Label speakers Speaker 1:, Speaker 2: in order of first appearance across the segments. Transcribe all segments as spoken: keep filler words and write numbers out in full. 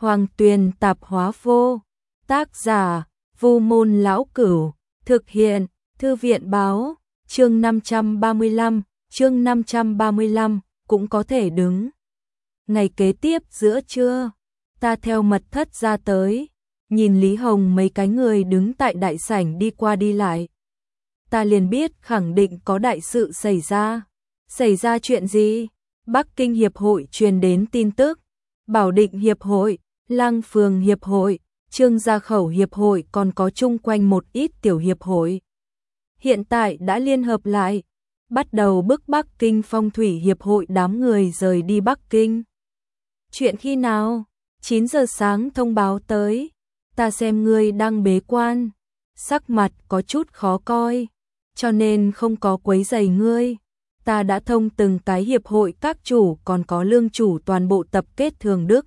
Speaker 1: Hoàng Tuyền Tạp Hóa Vô. Tác giả: Vu Môn Lão Cửu. Thực hiện: Thư viện Báo. Chương năm trăm ba mươi lăm, chương năm trăm ba mươi lăm, cũng có thể đứng. Ngày kế tiếp giữa trưa, ta theo mật thất ra tới, nhìn Lý Hồng mấy cái người đứng tại đại sảnh đi qua đi lại. Ta liền biết khẳng định có đại sự xảy ra. Xảy ra chuyện gì? Bắc Kinh Hiệp hội truyền đến tin tức. Bảo Định Hiệp hội, Lăng Phường Hiệp hội, Trương Gia Khẩu Hiệp hội còn có chung quanh một ít tiểu hiệp hội. Hiện tại đã liên hợp lại, bắt đầu bức Bắc Kinh Phong Thủy Hiệp hội đám người rời đi Bắc Kinh. Chuyện khi nào? chín giờ sáng thông báo tới. Ta xem ngươi đang bế quan, sắc mặt có chút khó coi, cho nên không có quấy rầy ngươi. Ta đã thông từng cái hiệp hội các chủ, còn có lương chủ toàn bộ tập kết Thường Đức,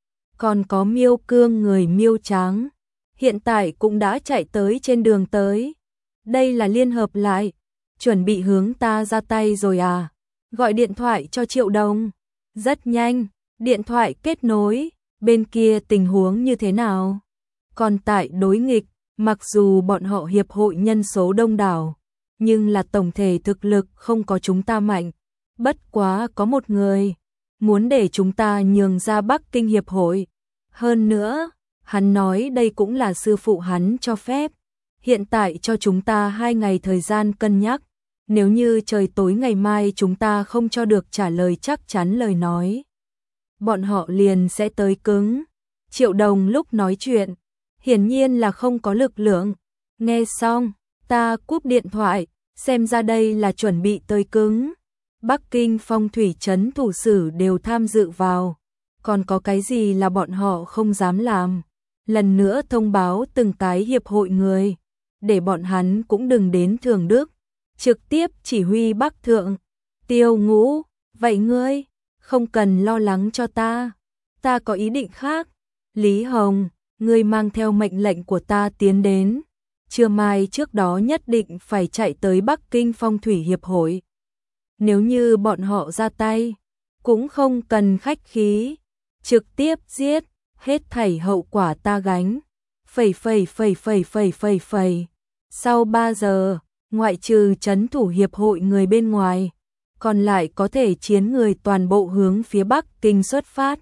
Speaker 1: còn có Miêu Cương người Miêu Tráng, hiện tại cũng đã chạy tới trên đường tới. Đây là liên hợp lại, chuẩn bị hướng ta ra tay rồi à? Gọi điện thoại cho Triệu Đồng. Rất nhanh, điện thoại kết nối, bên kia tình huống như thế nào? Còn tại đối nghịch, mặc dù bọn họ hiệp hội nhân số đông đảo, nhưng là tổng thể thực lực không có chúng ta mạnh. Bất quá có một người muốn để chúng ta nhường ra Bắc Kinh Hiệp hội. Hơn nữa, hắn nói đây cũng là sư phụ hắn cho phép. Hiện tại cho chúng ta hai ngày thời gian cân nhắc. Nếu như trời tối ngày mai chúng ta không cho được trả lời chắc chắn lời nói, bọn họ liền sẽ tới cứng. Triệu Đồng lúc nói chuyện, hiển nhiên là không có lực lượng. Nghe xong, ta cúp điện thoại, xem ra đây là chuẩn bị tới cứng. Bắc Kinh Phong Thủy trấn thủ sử đều tham dự vào, còn có cái gì là bọn họ không dám làm. Lần nữa thông báo từng cái hiệp hội người, để bọn hắn cũng đừng đến Thường Đức, trực tiếp chỉ huy Bắc Thượng. Tiêu Ngũ, vậy ngươi không cần lo lắng cho ta, ta có ý định khác. Lý Hồng, ngươi mang theo mệnh lệnh của ta tiến đến, trưa mai trước đó nhất định phải chạy tới Bắc Kinh Phong Thủy Hiệp hội. Nếu như bọn họ ra tay, cũng không cần khách khí, trực tiếp giết, hết thảy hậu quả ta gánh. Phẩy phẩy phẩy phẩy phẩy phẩy phẩy. Sau ba giờ, ngoại trừ trấn thủ hiệp hội người bên ngoài, còn lại có thể chiến người toàn bộ hướng phía Bắc Kinh xuất phát.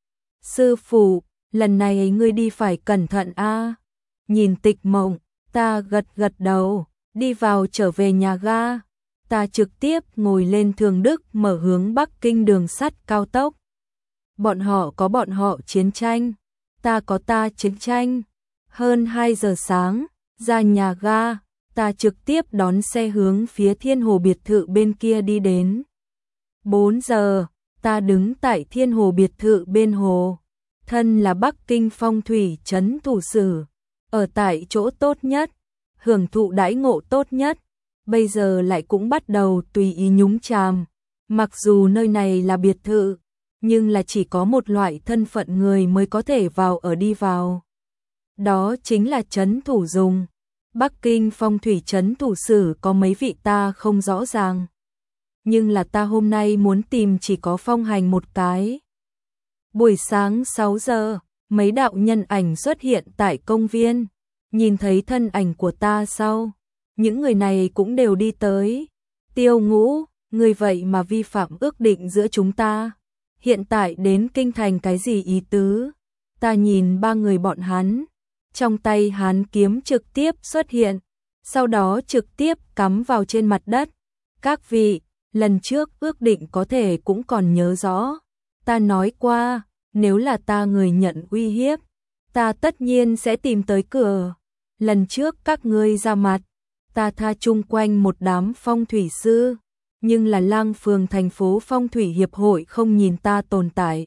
Speaker 1: Sư phụ, lần này ngươi đi phải cẩn thận a. Nhìn Tịch Mộng, ta gật gật đầu, đi vào trở về nhà ga. Ta trực tiếp ngồi lên Thường Đức mở hướng Bắc Kinh đường sắt cao tốc. Bọn họ có bọn họ chiến tranh, ta có ta chiến tranh. Hơn hai giờ sáng, ra nhà ga, ta trực tiếp đón xe hướng phía Thiên Hồ biệt thự bên kia đi đến. bốn giờ, ta đứng tại Thiên Hồ biệt thự bên hồ. Thân là Bắc Kinh Phong Thủy trấn thủ sử, ở tại chỗ tốt nhất, hưởng thụ đãi ngộ tốt nhất, bây giờ lại cũng bắt đầu tùy ý nhúng chàm. Mặc dù nơi này là biệt thự, nhưng là chỉ có một loại thân phận người mới có thể vào ở đi vào. Đó chính là trấn thủ dùng. Bắc Kinh Phong Thủy trấn thủ sử có mấy vị ta không rõ ràng, nhưng là ta hôm nay muốn tìm chỉ có Phong Hành một cái. Buổi sáng sáu giờ, mấy đạo nhân ảnh xuất hiện tại công viên. Nhìn thấy thân ảnh của ta sau, những người này cũng đều đi tới. Tiêu Ngũ, người vậy mà vi phạm ước định giữa chúng ta. Hiện tại đến kinh thành cái gì ý tứ? Ta nhìn ba người bọn hắn, trong tay hắn kiếm trực tiếp xuất hiện, sau đó trực tiếp cắm vào trên mặt đất. Các vị, lần trước ước định có thể cũng còn nhớ rõ. Ta nói qua, nếu là ta người nhận uy hiếp, ta tất nhiên sẽ tìm tới cửa. Lần trước các ngươi ra mặt, ta tha chung quanh một đám phong thủy sư, nhưng là Lăng Phường thành phố Phong Thủy Hiệp hội không nhìn ta tồn tại,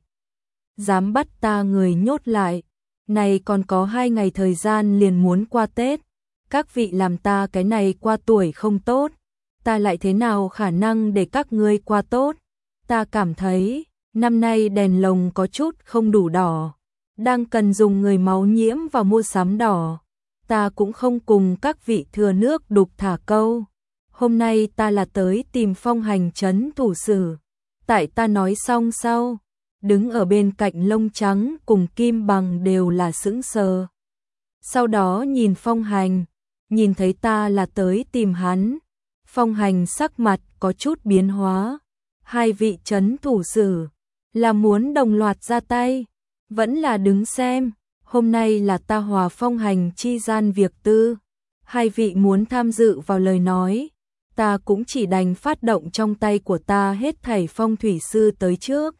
Speaker 1: dám bắt ta người nhốt lại. Này còn có hai ngày thời gian liền muốn qua Tết, các vị làm ta cái này qua tuổi không tốt, ta lại thế nào khả năng để các ngươi qua tốt? Ta cảm thấy năm nay đèn lồng có chút không đủ đỏ, đang cần dùng người máu nhiễm vào mua sắm đỏ. Ta cũng không cùng các vị thừa nước đục thả câu. Hôm nay ta là tới tìm Phong Hành trấn thủ sử. Tại ta nói xong sau, đứng ở bên cạnh Lông Trắng cùng Kim Bằng đều là sững sờ. Sau đó nhìn Phong Hành, nhìn thấy ta là tới tìm hắn. Phong Hành sắc mặt có chút biến hóa. Hai vị trấn thủ sử, là muốn đồng loạt ra tay, vẫn là đứng xem, hôm nay là ta hòa Phong Hành chi gian việc tư. Hai vị muốn tham dự vào lời nói, ta cũng chỉ đành phát động trong tay của ta hết thảy phong thủy sư tới trước.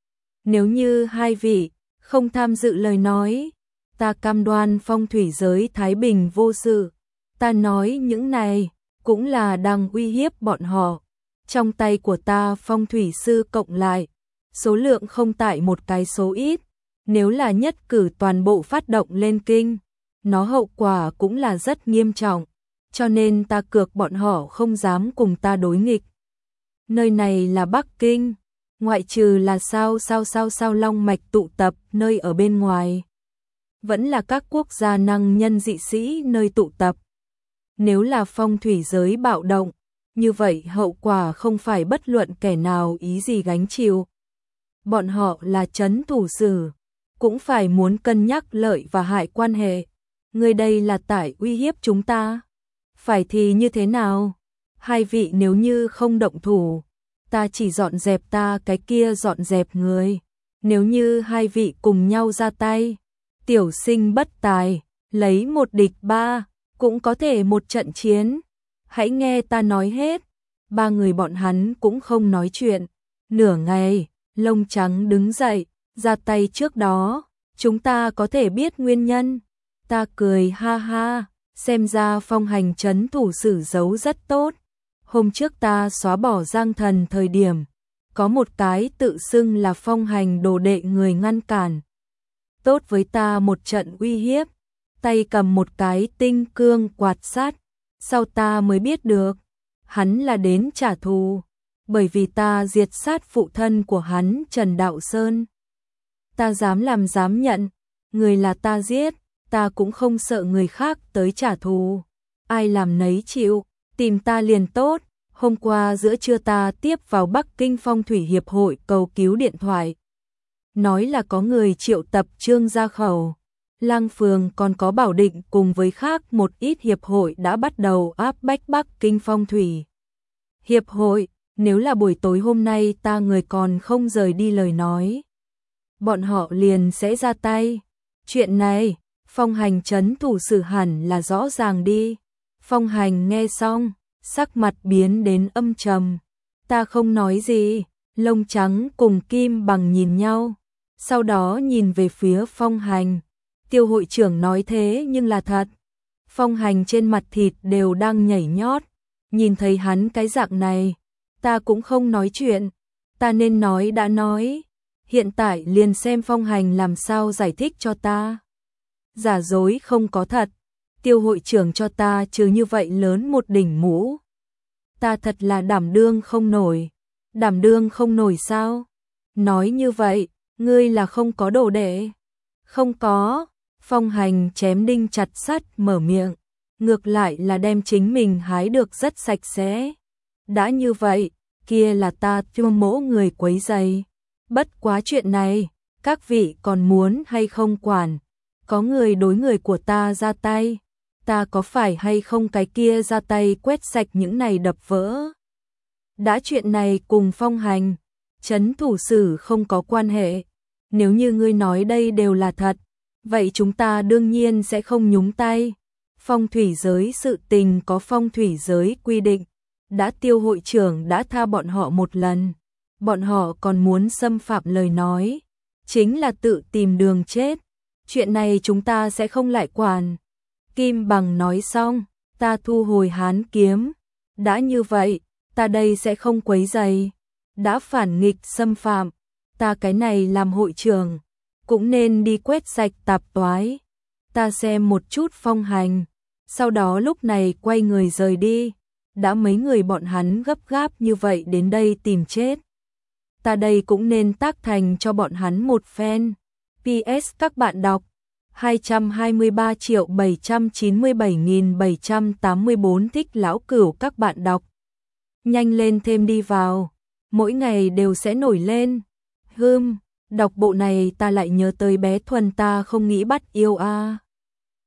Speaker 1: Nếu như hai vị không tham dự lời nói, ta cam đoan phong thủy giới thái bình vô sự. Ta nói những này cũng là đang uy hiếp bọn họ. Trong tay của ta phong thủy sư cộng lại, số lượng không tại một cái số ít. Nếu là nhất cử toàn bộ phát động lên kinh, nó hậu quả cũng là rất nghiêm trọng. Cho nên ta cược bọn họ không dám cùng ta đối nghịch. Nơi này là Bắc Kinh, ngoại trừ là sao sao sao sao long mạch tụ tập nơi ở bên ngoài. Vẫn là các quốc gia năng nhân dị sĩ nơi tụ tập. Nếu là phong thủy giới bạo động, như vậy hậu quả không phải bất luận kẻ nào ý gì gánh chịu. Bọn họ là trấn thủ sử, cũng phải muốn cân nhắc lợi và hại quan hệ. Người đây là tại uy hiếp chúng ta. Phải thì như thế nào? Hai vị nếu như không động thủ, ta chỉ dọn dẹp ta cái kia dọn dẹp người. Nếu như hai vị cùng nhau ra tay, tiểu sinh bất tài, lấy một địch ba, cũng có thể một trận chiến. Hãy nghe ta nói hết. Ba người bọn hắn cũng không nói chuyện. Nửa ngày, Lông Trắng đứng dậy, ra tay trước đó, chúng ta có thể biết nguyên nhân. Ta cười ha ha, xem ra Phong Hành trấn thủ sử giấu rất tốt. Hôm trước ta xóa bỏ Giang Thần thời điểm, có một cái tự xưng là Phong Hành đồ đệ người ngăn cản. Tốt với ta một trận uy hiếp, tay cầm một cái tinh cương quạt sát. Sau ta mới biết được, hắn là đến trả thù, bởi vì ta diệt sát phụ thân của hắn Trần Đạo Sơn. Ta dám làm dám nhận, người là ta giết, ta cũng không sợ người khác tới trả thù. Ai làm nấy chịu, tìm ta liền tốt. Hôm qua giữa trưa ta tiếp vào Bắc Kinh Phong Thủy Hiệp hội cầu cứu điện thoại. Nói là có người triệu tập Trương Gia Khẩu. Lang Phường còn có Bảo Định cùng với khác một ít hiệp hội đã bắt đầu áp bách Bắc Kinh Phong Thủy Hiệp hội. Nếu là buổi tối hôm nay ta người còn không rời đi lời nói, bọn họ liền sẽ ra tay. Chuyện này, Phong Hành trấn thủ sử hẳn là rõ ràng đi. Phong Hành nghe xong, sắc mặt biến đến âm trầm. Ta không nói gì. Lông Trắng cùng Kim Bằng nhìn nhau, sau đó nhìn về phía Phong Hành. Tiêu hội trưởng nói thế nhưng là thật. Phong Hành trên mặt thịt đều đang nhảy nhót. Nhìn thấy hắn cái dạng này, ta cũng không nói chuyện. Ta nên nói đã nói. Hiện tại liền xem Phong Hành làm sao giải thích cho ta. Giả dối không có thật. Tiêu hội trưởng cho ta trừ như vậy lớn một đỉnh mũ. Ta thật là đảm đương không nổi. Đảm đương không nổi sao? Nói như vậy, ngươi là không có đồ đệ. Không có. Phong Hành chém đinh chặt sắt mở miệng. Ngược lại là đem chính mình hái được rất sạch sẽ. Đã như vậy, kia là ta tiêu mỗ người quấy rầy. Bất quá chuyện này, các vị còn muốn hay không quản. Có người đối người của ta ra tay, ta có phải hay không cái kia ra tay quét sạch những này đập vỡ. Đã chuyện này cùng Phong Hành trấn thủ sử không có quan hệ. Nếu như ngươi nói đây đều là thật, vậy chúng ta đương nhiên sẽ không nhúng tay. Phong thủy giới sự tình có phong thủy giới quy định. Đã Tiêu hội trưởng đã tha bọn họ một lần, bọn họ còn muốn xâm phạm lời nói, chính là tự tìm đường chết. Chuyện này chúng ta sẽ không lại quản. Kim Bằng nói xong, ta thu hồi hán kiếm. Đã như vậy, ta đây sẽ không quấy rầy. Đã phản nghịch xâm phạm, ta cái này làm hội trưởng, cũng nên đi quét sạch tạp toái. Ta xem một chút Phong Hành, sau đó lúc này quay người rời đi. Đã mấy người bọn hắn gấp gáp như vậy đến đây tìm chết, ta đây cũng nên tác thành cho bọn hắn một phen. pê ét các bạn đọc hai trăm hai mươi ba triệu bảy trăm chín mươi bảy nghìn bảy trăm tám mươi bốn thích lão cửu các bạn đọc. Nhanh lên thêm đi vào, mỗi ngày đều sẽ nổi lên. Hừm, Đọc bộ này ta lại nhớ tới bé Thuần, ta không nghĩ bắt yêu a.